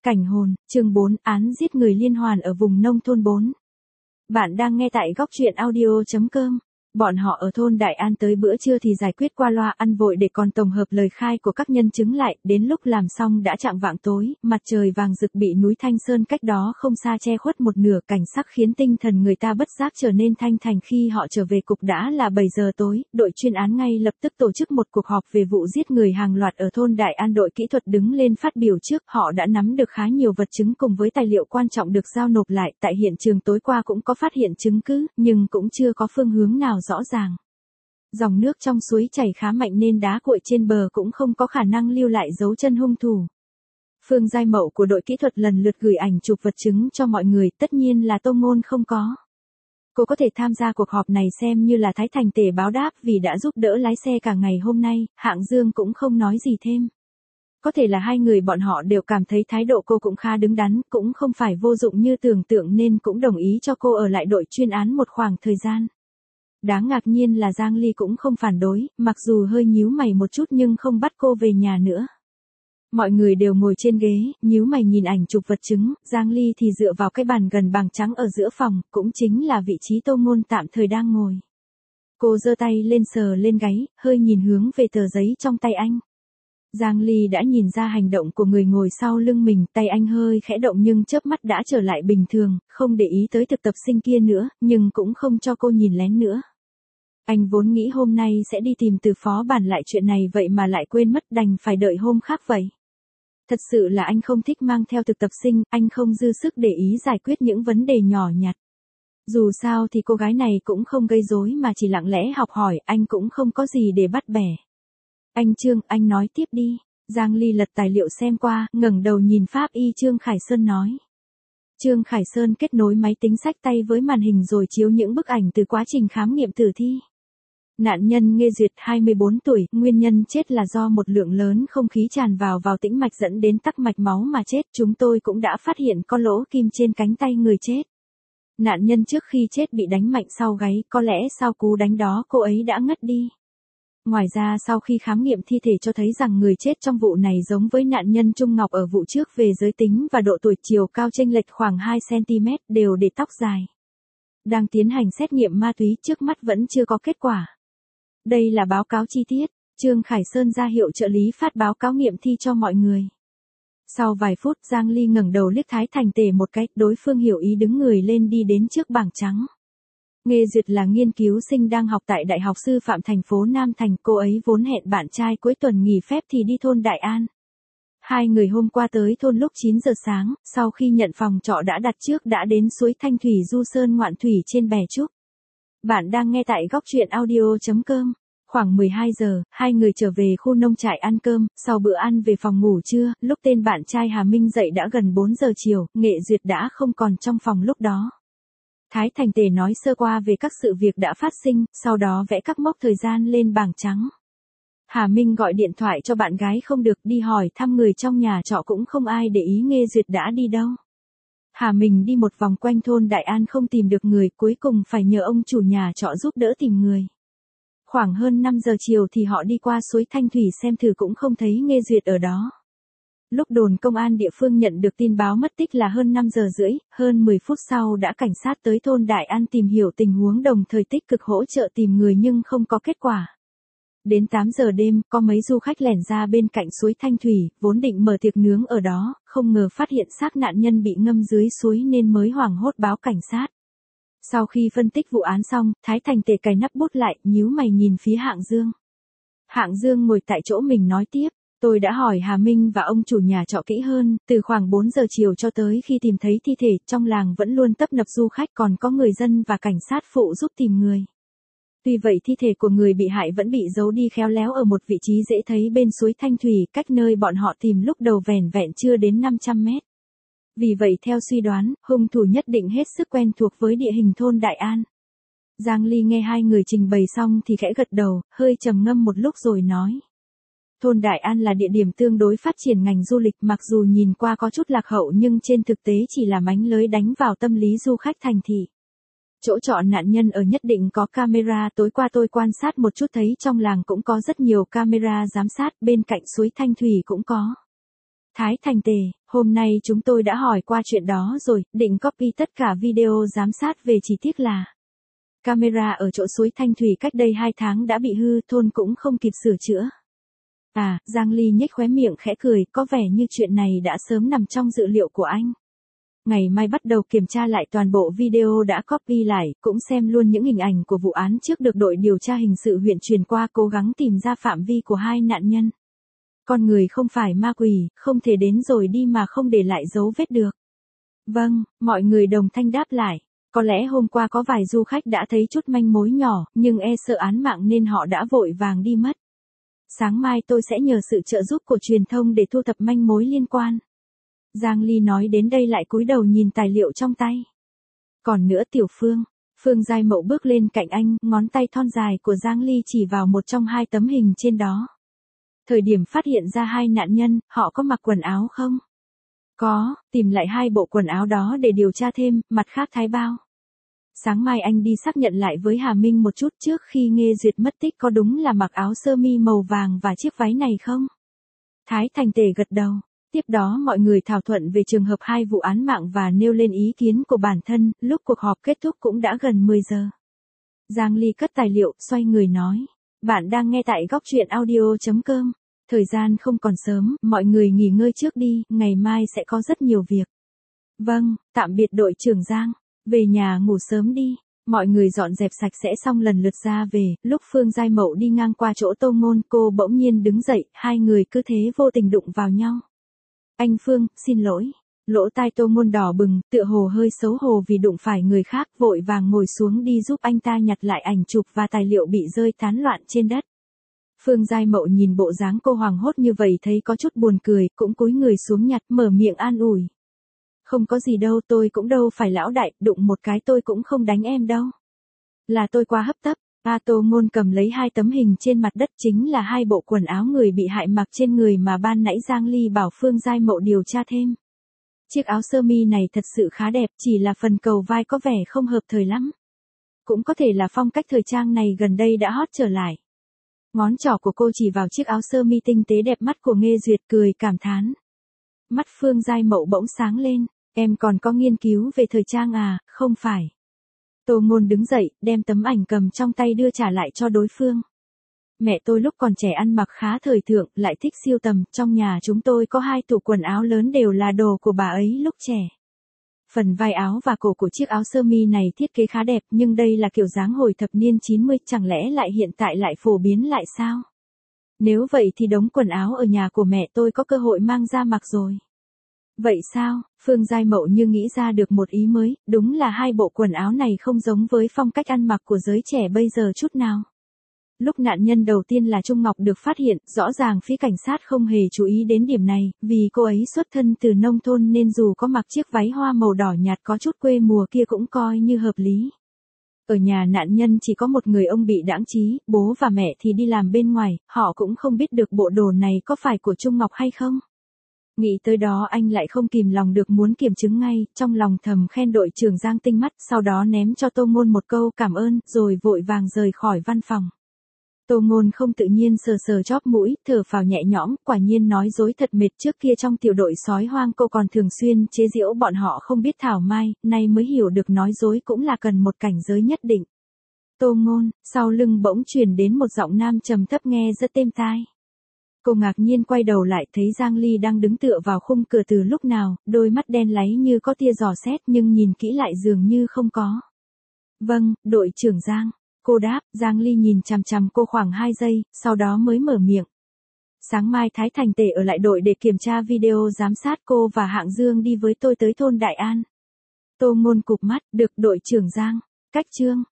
Cảnh hồn, chương 4, án giết người liên hoàn ở vùng nông thôn 4. Bạn đang nghe tại góc truyện audio.com. Bọn họ ở thôn Đại An tới bữa trưa thì giải quyết qua loa ăn vội để còn tổng hợp lời khai của các nhân chứng lại, đến lúc làm xong đã chạng vạng tối, mặt trời vàng rực bị núi Thanh Sơn cách đó không xa che khuất một nửa, cảnh sắc khiến tinh thần người ta bất giác trở nên thanh thành. Khi họ trở về cục đã là 7 giờ tối, đội chuyên án ngay lập tức tổ chức một cuộc họp về vụ giết người hàng loạt ở thôn Đại An. Đội kỹ thuật đứng lên phát biểu trước, họ đã nắm được khá nhiều vật chứng cùng với tài liệu quan trọng được giao nộp lại. Tại hiện trường tối qua cũng có phát hiện chứng cứ, nhưng cũng chưa có phương hướng nào rõ ràng. Dòng nước trong suối chảy khá mạnh nên đá cuội trên bờ cũng không có khả năng lưu lại dấu chân hung thủ. Phương Giai Mậu của đội kỹ thuật lần lượt gửi ảnh chụp vật chứng cho mọi người, tất nhiên là Tô Ngôn không có. Cô có thể tham gia cuộc họp này xem như là Thái Thành Tề báo đáp vì đã giúp đỡ lái xe cả ngày hôm nay. Hạng Dương cũng không nói gì thêm. Có thể là hai người bọn họ đều cảm thấy thái độ cô cũng khá đứng đắn, cũng không phải vô dụng như tưởng tượng nên cũng đồng ý cho cô ở lại đội chuyên án một khoảng thời gian. Đáng ngạc nhiên là Giang Ly cũng không phản đối, mặc dù hơi nhíu mày một chút nhưng không bắt cô về nhà nữa. Mọi người đều ngồi trên ghế, nhíu mày nhìn ảnh chụp vật chứng, Giang Ly thì dựa vào cái bàn gần bằng trắng ở giữa phòng, cũng chính là vị trí Tô Ngôn tạm thời đang ngồi. Cô giơ tay lên sờ lên gáy, hơi nhìn hướng về tờ giấy trong tay anh. Giang Ly đã nhìn ra hành động của người ngồi sau lưng mình, tay anh hơi khẽ động nhưng chớp mắt đã trở lại bình thường, không để ý tới thực tập sinh kia nữa, nhưng cũng không cho cô nhìn lén nữa. Anh vốn nghĩ hôm nay sẽ đi tìm từ phó bản lại chuyện này vậy mà lại quên mất, đành phải đợi hôm khác vậy. Thật sự là anh không thích mang theo thực tập sinh, anh không dư sức để ý giải quyết những vấn đề nhỏ nhặt. Dù sao thì cô gái này cũng không gây rối mà chỉ lặng lẽ học hỏi, anh cũng không có gì để bắt bẻ. Anh Trương, anh nói tiếp đi. Giang Ly lật tài liệu xem qua, ngẩng đầu nhìn pháp y Trương Khải Sơn nói. Trương Khải Sơn kết nối máy tính xách tay với màn hình rồi chiếu những bức ảnh từ quá trình khám nghiệm tử thi. Nạn nhân Nghê Duyệt 24 tuổi, nguyên nhân chết là do một lượng lớn không khí tràn vào tĩnh mạch dẫn đến tắc mạch máu mà chết. Chúng tôi cũng đã phát hiện có lỗ kim trên cánh tay người chết. Nạn nhân trước khi chết bị đánh mạnh sau gáy, có lẽ sau cú đánh đó cô ấy đã ngất đi. Ngoài ra sau khi khám nghiệm thi thể cho thấy rằng người chết trong vụ này giống với nạn nhân Trung Ngọc ở vụ trước về giới tính và độ tuổi, chiều cao chênh lệch khoảng 2 cm, đều để tóc dài. Đang tiến hành xét nghiệm ma túy, trước mắt vẫn chưa có kết quả. Đây là báo cáo chi tiết. Trương Khải Sơn ra hiệu trợ lý phát báo cáo nghiệm thi cho mọi người. Sau vài phút Giang Ly ngẩng đầu liếc Thái Thành Tề một cái, đối phương hiểu ý đứng người lên đi đến trước bảng trắng. Nghê Duyệt là nghiên cứu sinh đang học tại Đại học Sư phạm thành phố Nam Thành, cô ấy vốn hẹn bạn trai cuối tuần nghỉ phép thì đi thôn Đại An. Hai người hôm qua tới thôn lúc 9 giờ sáng, sau khi nhận phòng trọ đã đặt trước đã đến suối Thanh Thủy du sơn ngoạn thủy trên bè Trúc. Bạn đang nghe tại góc truyện audio.com. Khoảng 12 giờ, hai người trở về khu nông trại ăn cơm, sau bữa ăn về phòng ngủ trưa, lúc tên bạn trai Hà Minh dậy đã gần 4 giờ chiều, Nghê Duyệt đã không còn trong phòng lúc đó. Thái Thành Tề nói sơ qua về các sự việc đã phát sinh, sau đó vẽ các mốc thời gian lên bảng trắng. Hà Minh gọi điện thoại cho bạn gái không được, đi hỏi thăm người trong nhà trọ cũng không ai để ý Nghê Duyệt đã đi đâu. Hà Minh đi một vòng quanh thôn Đại An không tìm được người, cuối cùng phải nhờ ông chủ nhà trọ giúp đỡ tìm người. Khoảng hơn 5 giờ chiều thì họ đi qua suối Thanh Thủy xem thử cũng không thấy Nghê Duyệt ở đó. Lúc đồn công an địa phương nhận được tin báo mất tích là hơn 5 giờ rưỡi, hơn 10 phút sau đã cảnh sát tới thôn Đại An tìm hiểu tình huống đồng thời tích cực hỗ trợ tìm người nhưng không có kết quả. Đến 8 giờ đêm, có mấy du khách lẻn ra bên cạnh suối Thanh Thủy, vốn định mở tiệc nướng ở đó, không ngờ phát hiện xác nạn nhân bị ngâm dưới suối nên mới hoảng hốt báo cảnh sát. Sau khi phân tích vụ án xong, Thái Thành Tề cài nắp bút lại, nhíu mày nhìn phía Hạng Dương. Hạng Dương ngồi tại chỗ mình nói tiếp. Tôi đã hỏi Hà Minh và ông chủ nhà trọ kỹ hơn, từ khoảng 4 giờ chiều cho tới khi tìm thấy thi thể, trong làng vẫn luôn tấp nập du khách, còn có người dân và cảnh sát phụ giúp tìm người. Tuy vậy thi thể của người bị hại vẫn bị giấu đi khéo léo ở một vị trí dễ thấy bên suối Thanh Thủy, cách nơi bọn họ tìm lúc đầu vẻn vẹn chưa đến 500 mét. Vì vậy theo suy đoán, hung thủ nhất định hết sức quen thuộc với địa hình thôn Đại An. Giang Ly nghe hai người trình bày xong thì khẽ gật đầu, hơi trầm ngâm một lúc rồi nói. Thôn Đại An là địa điểm tương đối phát triển ngành du lịch, mặc dù nhìn qua có chút lạc hậu nhưng trên thực tế chỉ là mánh lới đánh vào tâm lý du khách thành thị. Chỗ trọ nạn nhân ở nhất định có camera, tối qua tôi quan sát một chút thấy trong làng cũng có rất nhiều camera giám sát, bên cạnh suối Thanh Thủy cũng có. Thái Thành Tề, Hôm nay chúng tôi đã hỏi qua chuyện đó rồi, định copy tất cả video giám sát về, chỉ tiếc là camera ở chỗ suối Thanh Thủy cách đây 2 tháng đã bị hư, thôn cũng không kịp sửa chữa. À, Giang Ly nhếch khóe miệng khẽ cười, có vẻ như chuyện này đã sớm nằm trong dự liệu của anh. Ngày mai bắt đầu kiểm tra lại toàn bộ video đã copy lại, cũng xem luôn những hình ảnh của vụ án trước được đội điều tra hình sự huyện truyền qua, cố gắng tìm ra phạm vi của hai nạn nhân. Con người không phải ma quỷ, không thể đến rồi đi mà không để lại dấu vết được. Vâng, mọi người đồng thanh đáp lại. Có lẽ hôm qua có vài du khách đã thấy chút manh mối nhỏ, nhưng e sợ án mạng nên họ đã vội vàng đi mất. Sáng mai tôi sẽ nhờ sự trợ giúp của truyền thông để thu thập manh mối liên quan. Giang Ly nói đến đây lại cúi đầu nhìn tài liệu trong tay. Còn nữa Tiểu Phương. Phương Giai Mậu bước lên cạnh anh, ngón tay thon dài của Giang Ly chỉ vào một trong 2 tấm hình trên đó. Thời điểm phát hiện ra 2 nạn nhân, họ có mặc quần áo không? Có, tìm lại 2 bộ quần áo đó để điều tra thêm, mặt khác Thái Bao. Sáng mai anh đi xác nhận lại với Hà Minh một chút, trước khi Nghê Duyệt mất tích có đúng là mặc áo sơ mi màu vàng và chiếc váy này không? Thái Thành Tề gật đầu. Tiếp đó mọi người thảo thuận về trường hợp 2 vụ án mạng và nêu lên ý kiến của bản thân, lúc cuộc họp kết thúc cũng đã gần 10 giờ. Giang Ly cất tài liệu, xoay người nói. Bạn đang nghe tại góc truyện audio.com. Thời gian không còn sớm, mọi người nghỉ ngơi trước đi, ngày mai sẽ có rất nhiều việc. Vâng, tạm biệt đội trưởng Giang. Về nhà ngủ sớm đi. Mọi người dọn dẹp sạch sẽ xong lần lượt ra về, lúc Phương Giai Mậu đi ngang qua chỗ Tô Ngôn, cô bỗng nhiên đứng dậy, 2 người cứ thế vô tình đụng vào nhau. Anh Phương, xin lỗi. Lỗ tai Tô Ngôn đỏ bừng, tựa hồ hơi xấu hổ vì đụng phải người khác, vội vàng ngồi xuống đi giúp anh ta nhặt lại ảnh chụp và tài liệu bị rơi tán loạn trên đất. Phương Giai Mậu nhìn bộ dáng cô hoảng hốt như vậy thấy có chút buồn cười, cũng cúi người xuống nhặt, mở miệng an ủi. Không có gì đâu, tôi cũng đâu phải lão đại, đụng một cái tôi cũng không đánh em đâu. Là tôi quá hấp tấp. Tô Ngôn cầm lấy 2 tấm hình trên mặt đất, chính là 2 bộ quần áo người bị hại mặc trên người mà ban nãy Giang Ly bảo Phương Giai Mậu điều tra thêm. Chiếc áo sơ mi này thật sự khá đẹp, chỉ là phần cầu vai có vẻ không hợp thời lắm. Cũng có thể là phong cách thời trang này gần đây đã hot trở lại. Ngón trỏ của cô chỉ vào chiếc áo sơ mi tinh tế đẹp mắt của Nghê Duyệt, cười cảm thán. Mắt Phương Giai Mậu bỗng sáng lên, em còn có nghiên cứu về thời trang à, không phải. Tô Ngôn đứng dậy, đem tấm ảnh cầm trong tay đưa trả lại cho đối phương. Mẹ tôi lúc còn trẻ ăn mặc khá thời thượng, lại thích sưu tầm, trong nhà chúng tôi có 2 tủ quần áo lớn đều là đồ của bà ấy lúc trẻ. Phần vai áo và cổ của chiếc áo sơ mi này thiết kế khá đẹp, nhưng đây là kiểu dáng hồi thập niên 90, chẳng lẽ lại hiện tại lại phổ biến lại sao? Nếu vậy thì đống quần áo ở nhà của mẹ tôi có cơ hội mang ra mặc rồi. Vậy sao? Phương Giai Mậu như nghĩ ra được một ý mới, đúng là 2 bộ quần áo này không giống với phong cách ăn mặc của giới trẻ bây giờ chút nào. Lúc nạn nhân đầu tiên là Trung Ngọc được phát hiện, rõ ràng phía cảnh sát không hề chú ý đến điểm này, vì cô ấy xuất thân từ nông thôn nên dù có mặc chiếc váy hoa màu đỏ nhạt có chút quê mùa kia cũng coi như hợp lý. Ở nhà nạn nhân chỉ có một người ông bị đãng trí, bố và mẹ thì đi làm bên ngoài, họ cũng không biết được bộ đồ này có phải của Trung Ngọc hay không. Nghĩ tới đó anh lại không kìm lòng được muốn kiểm chứng ngay, trong lòng thầm khen đội trưởng Giang tinh mắt, sau đó ném cho Tô Ngôn một câu cảm ơn, rồi vội vàng rời khỏi văn phòng. Tô Ngôn không tự nhiên sờ sờ chóp mũi, thở phào nhẹ nhõm, quả nhiên nói dối thật mệt, trước kia trong tiểu đội sói hoang cô còn thường xuyên chế giễu bọn họ không biết thảo mai, nay mới hiểu được nói dối cũng là cần một cảnh giới nhất định. Tô Ngôn, sau lưng bỗng truyền đến một giọng nam trầm thấp nghe rất êm tai. Cô ngạc nhiên quay đầu lại thấy Giang Ly đang đứng tựa vào khung cửa từ lúc nào, đôi mắt đen láy như có tia dò xét nhưng nhìn kỹ lại dường như không có. Vâng, đội trưởng Giang. Cô đáp, Giang Ly nhìn chằm chằm cô khoảng 2 giây, sau đó mới mở miệng. Sáng mai Thái Thành Tề ở lại đội để kiểm tra video giám sát, cô và Hạng Dương đi với tôi tới thôn Đại An. Tô Ngôn cụp mắt, được đội trưởng Giang. Cách chương.